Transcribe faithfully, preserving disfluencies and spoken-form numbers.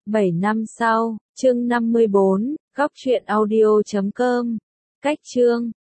bảy năm sau, chương năm mươi bốn, góc truyện audio chấm com. Cách chương